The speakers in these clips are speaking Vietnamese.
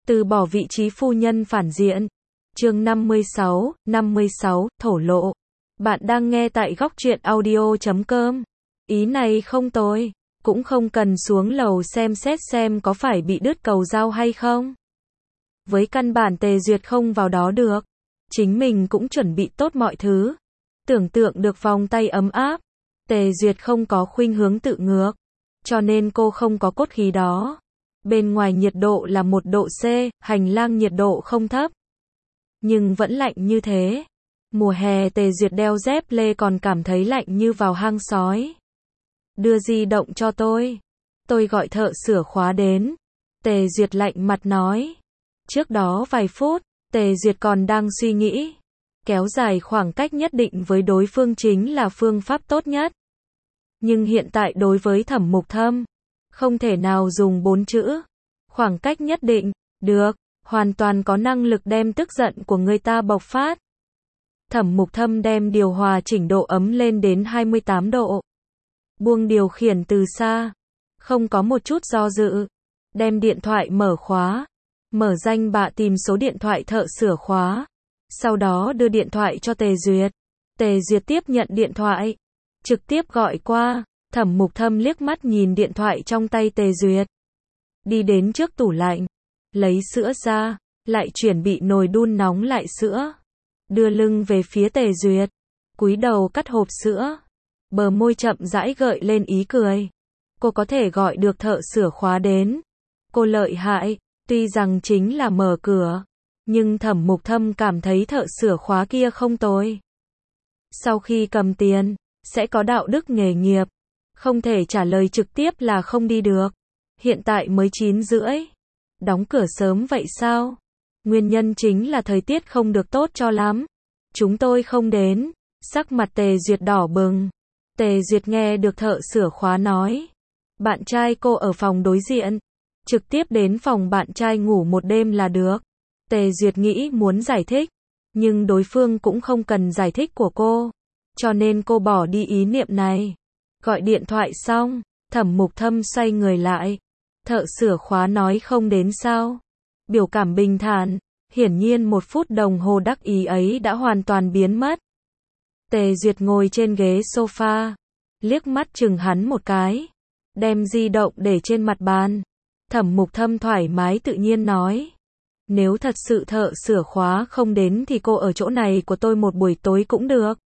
Từ bỏ vị trí phu nhân phản diện. Chương 56, thổ lộ. Bạn đang nghe tại góc truyện audio.com. Ý này không tồi, cũng không cần xuống lầu xem xét xem có phải bị đứt cầu dao hay không. Với căn bản Tề Duyệt không vào đó được. Chính mình cũng chuẩn bị tốt mọi thứ. Tưởng tượng được vòng tay ấm áp. Tề Duyệt không có khuynh hướng tự ngược. Cho nên cô không có cốt khí đó. Bên ngoài nhiệt độ là 1 độ C, hành lang nhiệt độ không thấp. Nhưng vẫn lạnh như thế. Mùa hè Tề Duyệt đeo dép lê còn cảm thấy lạnh như vào hang sói. Đưa di động cho tôi. Tôi gọi thợ sửa khóa đến. Tề Duyệt lạnh mặt nói. Trước đó vài phút, Tề Duyệt còn đang suy nghĩ. Kéo dài khoảng cách nhất định với đối phương chính là phương pháp tốt nhất. Nhưng hiện tại đối với Thẩm Mục Thâm, không thể nào dùng 4 chữ. Khoảng cách nhất định, được, hoàn toàn có năng lực đem tức giận của người ta bộc phát. Thẩm Mục Thâm đem điều hòa chỉnh độ ấm lên đến 28 độ. Buông điều khiển từ xa, không có một chút do dự. Đem điện thoại mở khóa, mở danh bạ tìm số điện thoại thợ sửa khóa. Sau đó đưa điện thoại cho Tề Duyệt. Tề Duyệt tiếp nhận điện thoại, trực tiếp gọi qua. Thẩm Mục Thâm liếc mắt nhìn điện thoại trong tay Tề Duyệt. Đi đến trước tủ lạnh, lấy sữa ra, lại chuẩn bị nồi đun nóng lại sữa. Đưa lưng về phía Tề Duyệt, cúi đầu cắt hộp sữa. Bờ môi chậm rãi gợi lên ý cười. Cô có thể gọi được thợ sửa khóa đến. Cô lợi hại, tuy rằng chính là mở cửa. Nhưng Thẩm Mục Thâm cảm thấy thợ sửa khóa kia không tồi. Sau khi cầm tiền, sẽ có đạo đức nghề nghiệp. Không thể trả lời trực tiếp là không đi được. Hiện tại mới 9 rưỡi. Đóng cửa sớm vậy sao? Nguyên nhân chính là thời tiết không được tốt cho lắm. Chúng tôi không đến. Sắc mặt Tề Duyệt đỏ bừng. Tề Duyệt nghe được thợ sửa khóa nói. Bạn trai cô ở phòng đối diện. Trực tiếp đến phòng bạn trai ngủ một đêm là được. Tề Duyệt nghĩ muốn giải thích. Nhưng đối phương cũng không cần giải thích của cô. Cho nên cô bỏ đi ý niệm này. Gọi điện thoại xong, Thẩm Mục Thâm xoay người lại. Thợ sửa khóa nói không đến sao? Biểu cảm bình thản, hiển nhiên 1 phút đồng hồ đắc ý ấy đã hoàn toàn biến mất. Tề Duyệt ngồi trên ghế sofa, liếc mắt chừng hắn một cái, đem di động để trên mặt bàn. Thẩm Mục Thâm thoải mái tự nhiên nói. Nếu thật sự thợ sửa khóa không đến thì cô ở chỗ này của tôi một buổi tối cũng được.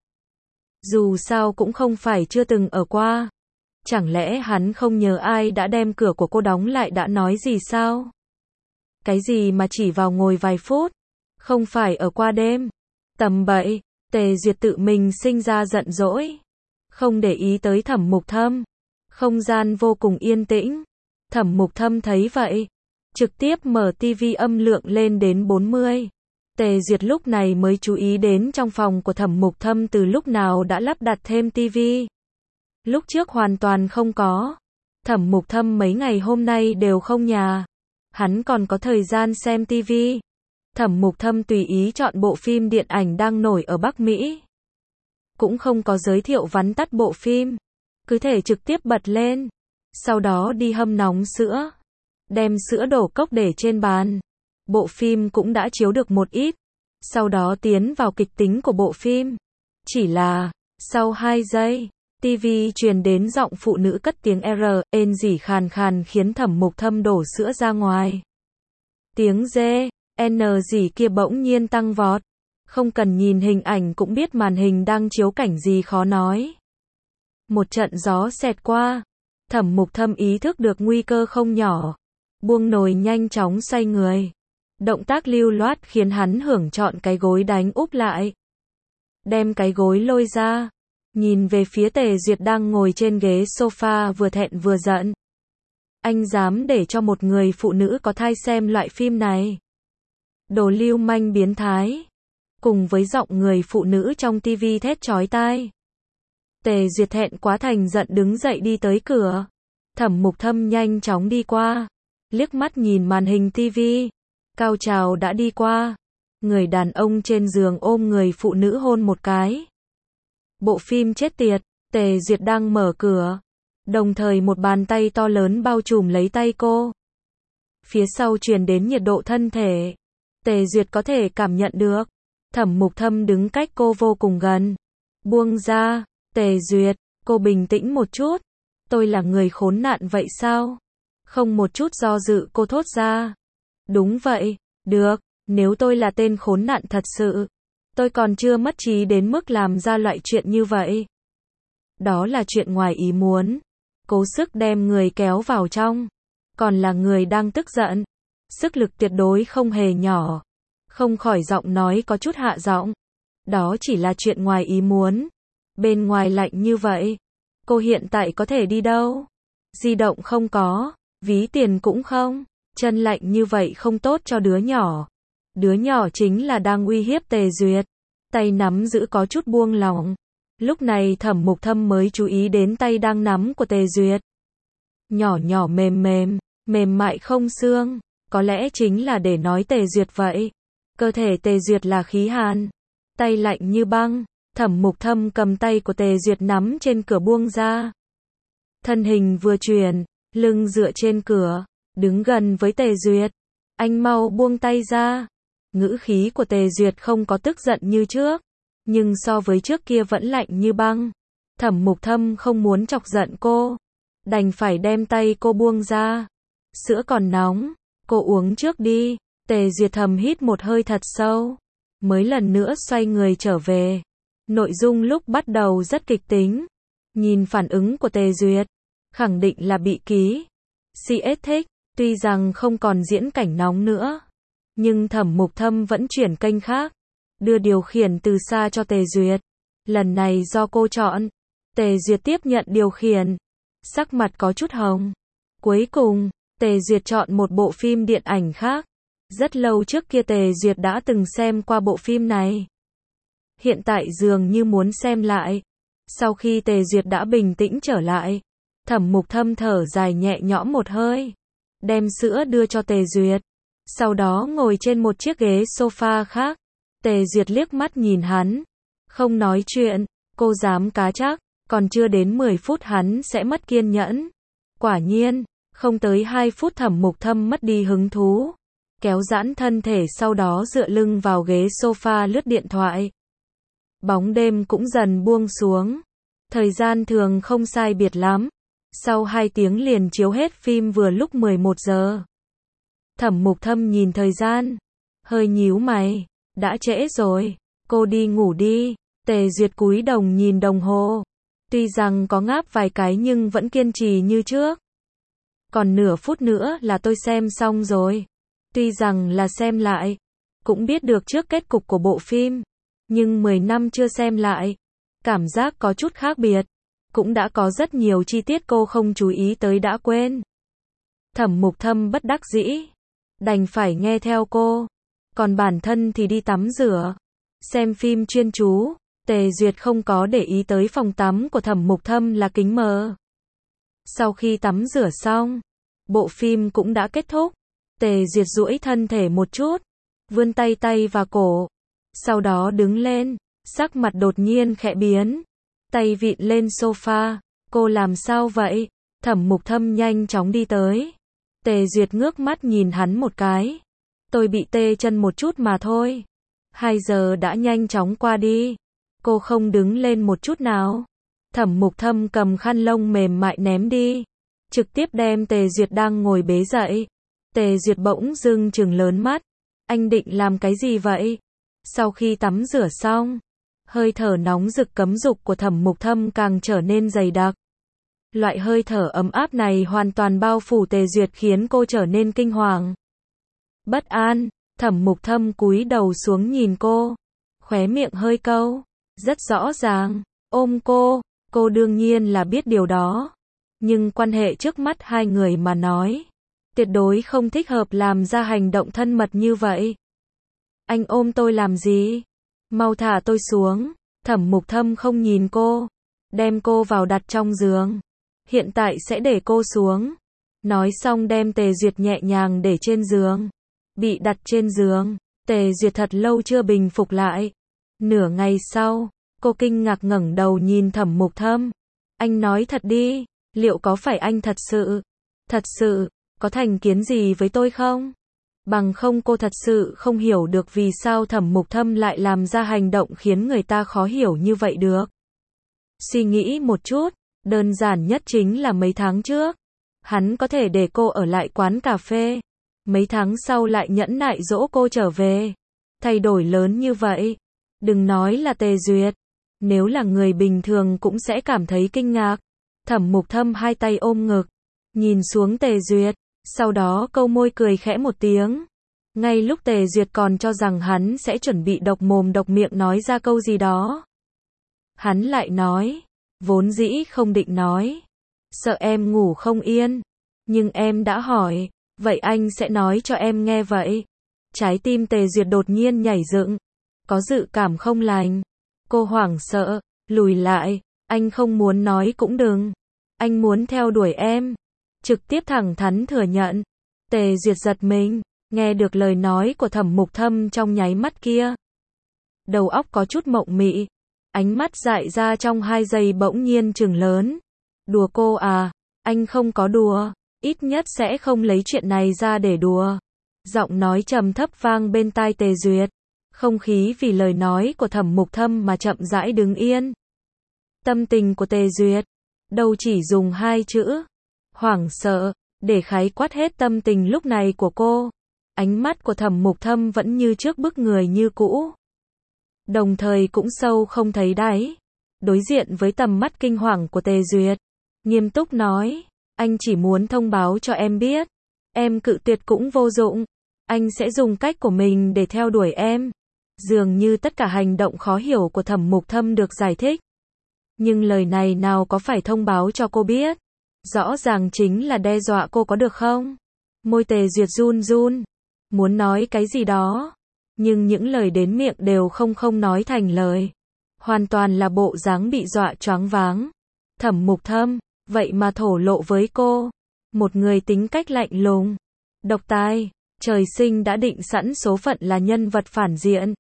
Dù sao cũng không phải chưa từng ở qua. Chẳng lẽ hắn không nhớ ai đã đem cửa của cô đóng lại đã nói gì sao? Cái gì mà chỉ vào ngồi vài phút? Không phải ở qua đêm. Tầm bậy, Tề Duyệt tự mình sinh ra giận dỗi. Không để ý tới Thẩm Mục Thâm. Không gian vô cùng yên tĩnh. Thẩm Mục Thâm thấy vậy. Trực tiếp mở tivi âm lượng lên đến 40. Tề Duyệt lúc này mới chú ý đến trong phòng của Thẩm Mục Thâm từ lúc nào đã lắp đặt thêm tivi. Lúc trước hoàn toàn không có. Thẩm Mục Thâm mấy ngày hôm nay đều không nhà. Hắn còn có thời gian xem tivi. Thẩm Mục Thâm tùy ý chọn bộ phim điện ảnh đang nổi ở Bắc Mỹ. Cũng không có giới thiệu vắn tắt bộ phim. Cứ thể trực tiếp bật lên. Sau đó đi hâm nóng sữa. Đem sữa đổ cốc để trên bàn. Bộ phim cũng đã chiếu được một ít. Sau đó tiến vào kịch tính của bộ phim. Chỉ là, sau 2 giây, TV truyền đến giọng phụ nữ cất tiếng ên rỉ khàn khàn khiến Thẩm Mục Thâm đổ sữa ra ngoài. Tiếng rỉ kia bỗng nhiên tăng vọt. Không cần nhìn hình ảnh cũng biết màn hình đang chiếu cảnh gì khó nói. Một trận gió xẹt qua. Thẩm Mục Thâm ý thức được nguy cơ không nhỏ. Buông nồi nhanh chóng xoay người. Động tác lưu loát khiến hắn hưởng chọn cái gối đánh úp lại. Đem cái gối lôi ra. Nhìn về phía Tề Duyệt đang ngồi trên ghế sofa vừa thẹn vừa giận. Anh dám để cho một người phụ nữ có thai xem loại phim này. Đồ lưu manh biến thái. Cùng với giọng người phụ nữ trong tivi thét chói tai. Tề Duyệt thẹn quá thành giận đứng dậy đi tới cửa. Thẩm Mục Thâm nhanh chóng đi qua. Liếc mắt nhìn màn hình tivi. Cao trào đã đi qua. Người đàn ông trên giường ôm người phụ nữ hôn một cái. Bộ phim chết tiệt. Tề Duyệt đang mở cửa. Đồng thời một bàn tay to lớn bao trùm lấy tay cô. Phía sau truyền đến nhiệt độ thân thể. Tề Duyệt có thể cảm nhận được. Thẩm Mục Thâm đứng cách cô vô cùng gần. Buông ra, Tề Duyệt, cô bình tĩnh một chút. Tôi là người khốn nạn vậy sao? Không một chút do dự cô thốt ra. Đúng vậy, được, nếu tôi là tên khốn nạn thật sự, tôi còn chưa mất trí đến mức làm ra loại chuyện như vậy. Đó là chuyện ngoài ý muốn. Cố sức đem người kéo vào trong. Còn là người đang tức giận. Sức lực tuyệt đối không hề nhỏ. Không khỏi giọng nói có chút hạ giọng. Đó chỉ là chuyện ngoài ý muốn. Bên ngoài lạnh như vậy. Cô hiện tại có thể đi đâu? Di động không có. Ví tiền cũng không. Chân lạnh như vậy không tốt cho đứa nhỏ. Đứa nhỏ chính là đang uy hiếp Tề Duyệt. Tay nắm giữ có chút buông lỏng. Lúc này Thẩm Mục Thâm mới chú ý đến tay đang nắm của Tề Duyệt. Nhỏ nhỏ mềm mềm, mềm mại không xương. Có lẽ chính là để nói Tề Duyệt vậy. Cơ thể Tề Duyệt là khí hàn. Tay lạnh như băng. Thẩm Mục Thâm cầm tay của Tề Duyệt nắm trên cửa buông ra. Thân hình vừa chuyển, lưng dựa trên cửa, đứng gần với Tề Duyệt. Anh mau buông tay ra. Ngữ khí của Tề Duyệt không có tức giận như trước. Nhưng so với trước kia vẫn lạnh như băng. Thẩm Mục Thâm không muốn chọc giận cô. Đành phải đem tay cô buông ra. Sữa còn nóng. Cô uống trước đi. Tề Duyệt thầm hít một hơi thật sâu. Mới lần nữa xoay người trở về. Nội dung lúc bắt đầu rất kịch tính. Nhìn phản ứng của Tề Duyệt. Khẳng định là bị ký. CS thích. Tuy rằng không còn diễn cảnh nóng nữa. Nhưng Thẩm Mục Thâm vẫn chuyển kênh khác. Đưa điều khiển từ xa cho Tề Duyệt. Lần này do cô chọn. Tề Duyệt tiếp nhận điều khiển. Sắc mặt có chút hồng. Cuối cùng, Tề Duyệt chọn một bộ phim điện ảnh khác. Rất lâu trước kia Tề Duyệt đã từng xem qua bộ phim này. Hiện tại dường như muốn xem lại. Sau khi Tề Duyệt đã bình tĩnh trở lại, Thẩm Mục Thâm thở dài nhẹ nhõm một hơi. Đem sữa đưa cho Tề Duyệt. Sau đó ngồi trên một chiếc ghế sofa khác. Tề Duyệt liếc mắt nhìn hắn. Không nói chuyện. Cô dám cá chắc. Còn chưa đến 10 phút hắn sẽ mất kiên nhẫn. Quả nhiên, không tới 2 phút Thẩm Mục Thâm mất đi hứng thú. Kéo giãn thân thể sau đó dựa lưng vào ghế sofa lướt điện thoại. Bóng đêm cũng dần buông xuống. Thời gian thường không sai biệt lắm. Sau 2 tiếng liền chiếu hết phim vừa lúc 11 giờ. Thẩm Mục Thâm nhìn thời gian. Hơi nhíu mày. Đã trễ rồi. Cô đi ngủ đi. Tề Duyệt cúi đầu nhìn đồng hồ. Tuy rằng có ngáp vài cái nhưng vẫn kiên trì như trước. Còn nửa phút nữa là tôi xem xong rồi. Tuy rằng là xem lại. Cũng biết được trước kết cục của bộ phim. Nhưng 10 năm chưa xem lại. Cảm giác có chút khác biệt. Cũng đã có rất nhiều chi tiết cô không chú ý tới đã quên. Thẩm Mục Thâm bất đắc dĩ. Đành phải nghe theo cô. Còn bản thân thì đi tắm rửa. Xem phim chuyên chú. Tề Duyệt không có để ý tới phòng tắm của Thẩm Mục Thâm là kính mờ. Sau khi tắm rửa xong, bộ phim cũng đã kết thúc. Tề Duyệt duỗi thân thể một chút. Vươn tay và cổ. Sau đó đứng lên. Sắc mặt đột nhiên khẽ biến. Tay vịn lên sofa. Cô làm sao vậy? Thẩm Mục Thâm nhanh chóng đi tới. Tề Duyệt ngước mắt nhìn hắn một cái. Tôi bị tê chân một chút mà thôi. 2 giờ đã nhanh chóng qua đi. Cô không đứng lên một chút nào. Thẩm Mục Thâm cầm khăn lông mềm mại ném đi. Trực tiếp đem Tề Duyệt đang ngồi bế dậy. Tề Duyệt bỗng dưng trừng lớn mắt. Anh định làm cái gì vậy? Sau khi tắm rửa xong, hơi thở nóng rực cấm dục của Thẩm Mục Thâm càng trở nên dày đặc. Loại hơi thở ấm áp này hoàn toàn bao phủ Tề Duyệt khiến cô trở nên kinh hoàng. Bất an, Thẩm Mục Thâm cúi đầu xuống nhìn cô. Khóe miệng hơi câu. Rất rõ ràng, ôm cô đương nhiên là biết điều đó. Nhưng quan hệ trước mắt hai người mà nói. Tuyệt đối không thích hợp làm ra hành động thân mật như vậy. Anh ôm tôi làm gì? Mau thả tôi xuống. Thẩm Mục Thâm không nhìn cô. Đem cô vào đặt trong giường. Hiện tại sẽ để cô xuống. Nói xong đem Tề Duyệt nhẹ nhàng để trên giường. Bị đặt trên giường. Tề Duyệt thật lâu chưa bình phục lại. Nửa ngày sau, cô kinh ngạc ngẩng đầu nhìn Thẩm Mục Thâm. Anh nói thật đi. Liệu có phải anh thật sự? Thật sự, có thành kiến gì với tôi không? Bằng không cô thật sự không hiểu được vì sao Thẩm Mục Thâm lại làm ra hành động khiến người ta khó hiểu như vậy được. Suy nghĩ một chút, đơn giản nhất chính là mấy tháng trước, hắn có thể để cô ở lại quán cà phê. Mấy tháng sau lại nhẫn nại dỗ cô trở về. Thay đổi lớn như vậy. Đừng nói là Tề Duyệt. Nếu là người bình thường cũng sẽ cảm thấy kinh ngạc. Thẩm Mục Thâm hai tay ôm ngực. Nhìn xuống Tề Duyệt. Sau đó câu môi cười khẽ một tiếng. Ngay lúc Tề Duyệt còn cho rằng hắn sẽ chuẩn bị độc mồm độc miệng nói ra câu gì đó. Hắn lại nói. Vốn dĩ không định nói. Sợ em ngủ không yên. Nhưng em đã hỏi. Vậy anh sẽ nói cho em nghe vậy. Trái tim Tề Duyệt đột nhiên nhảy dựng. Có dự cảm không lành. Cô hoảng sợ, lùi lại. Anh không muốn nói cũng đừng. Anh muốn theo đuổi em. Trực tiếp thẳng thắn thừa nhận. Tề Duyệt giật mình, nghe được lời nói của Thẩm Mục Thâm trong nháy mắt kia. Đầu óc có chút mộng mị. Ánh mắt dại ra trong 2 giây bỗng nhiên trừng lớn. Đùa cô à? Anh không có đùa. Ít nhất sẽ không lấy chuyện này ra để đùa. Giọng nói trầm thấp vang bên tai Tề Duyệt. Không khí vì lời nói của Thẩm Mục Thâm mà chậm rãi đứng yên. Tâm tình của Tề Duyệt, đâu chỉ dùng 2 chữ. Hoảng sợ, để khái quát hết tâm tình lúc này của cô. Ánh mắt của Thẩm Mục Thâm vẫn như trước bức người như cũ. Đồng thời cũng sâu không thấy đáy. Đối diện với tầm mắt kinh hoàng của Tề Duyệt. Nghiêm túc nói. Anh chỉ muốn thông báo cho em biết. Em cự tuyệt cũng vô dụng. Anh sẽ dùng cách của mình để theo đuổi em. Dường như tất cả hành động khó hiểu của Thẩm Mục Thâm được giải thích. Nhưng lời này nào có phải thông báo cho cô biết. Rõ ràng chính là đe dọa cô có được không? Môi Tề Duyệt run run. Muốn nói cái gì đó. Nhưng những lời đến miệng đều không nói thành lời. Hoàn toàn là bộ dáng bị dọa choáng váng. Thẩm Mục Thâm, vậy mà thổ lộ với cô. Một người tính cách lạnh lùng, độc tài, trời sinh đã định sẵn số phận là nhân vật phản diện.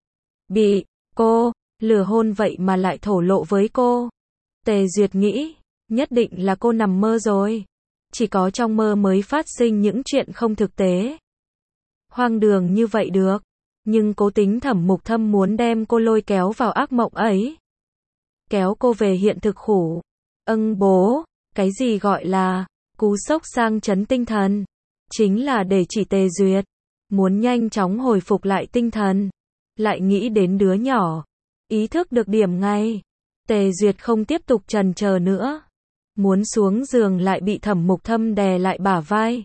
Bị cô lừa hôn vậy mà lại thổ lộ với cô. Tề Duyệt nghĩ, nhất định là cô nằm mơ rồi. Chỉ có trong mơ mới phát sinh những chuyện không thực tế. Hoang đường như vậy được. Nhưng cố tính Thẩm Mục Thâm muốn đem cô lôi kéo vào ác mộng ấy. Kéo cô về hiện thực khủ. Bố, cái gì gọi là cú sốc sang chấn tinh thần? Chính là để chỉ Tề Duyệt muốn nhanh chóng hồi phục lại tinh thần. Lại nghĩ đến đứa nhỏ. Ý thức được điểm ngay. Tề Duyệt không tiếp tục chần chờ nữa. Muốn xuống giường lại bị Thẩm Mục Thâm đè lại bả vai.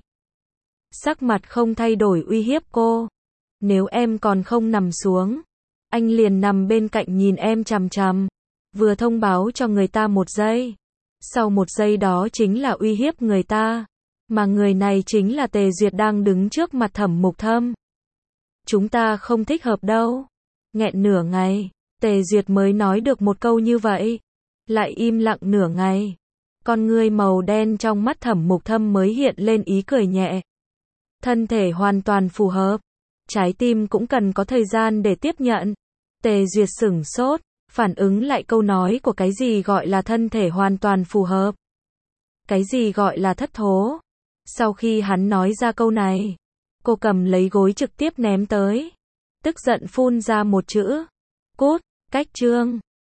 Sắc mặt không thay đổi uy hiếp cô. Nếu em còn không nằm xuống, anh liền nằm bên cạnh nhìn em chằm chằm. Vừa thông báo cho người ta 1 giây. Sau 1 giây đó chính là uy hiếp người ta. Mà người này chính là Tề Duyệt đang đứng trước mặt Thẩm Mục Thâm. Chúng ta không thích hợp đâu. Nghẹn nửa ngày, Tề Duyệt mới nói được một câu như vậy. Lại im lặng nửa ngày. Con ngươi màu đen trong mắt Thẩm Mục Thâm mới hiện lên ý cười nhẹ. Thân thể hoàn toàn phù hợp. Trái tim cũng cần có thời gian để tiếp nhận. Tề Duyệt sửng sốt, phản ứng lại câu nói của cái gì gọi là thân thể hoàn toàn phù hợp. Cái gì gọi là thất thố. Sau khi hắn nói ra câu này, cô cầm lấy gối trực tiếp ném tới. Tức giận phun ra một chữ. Cút, cách chương.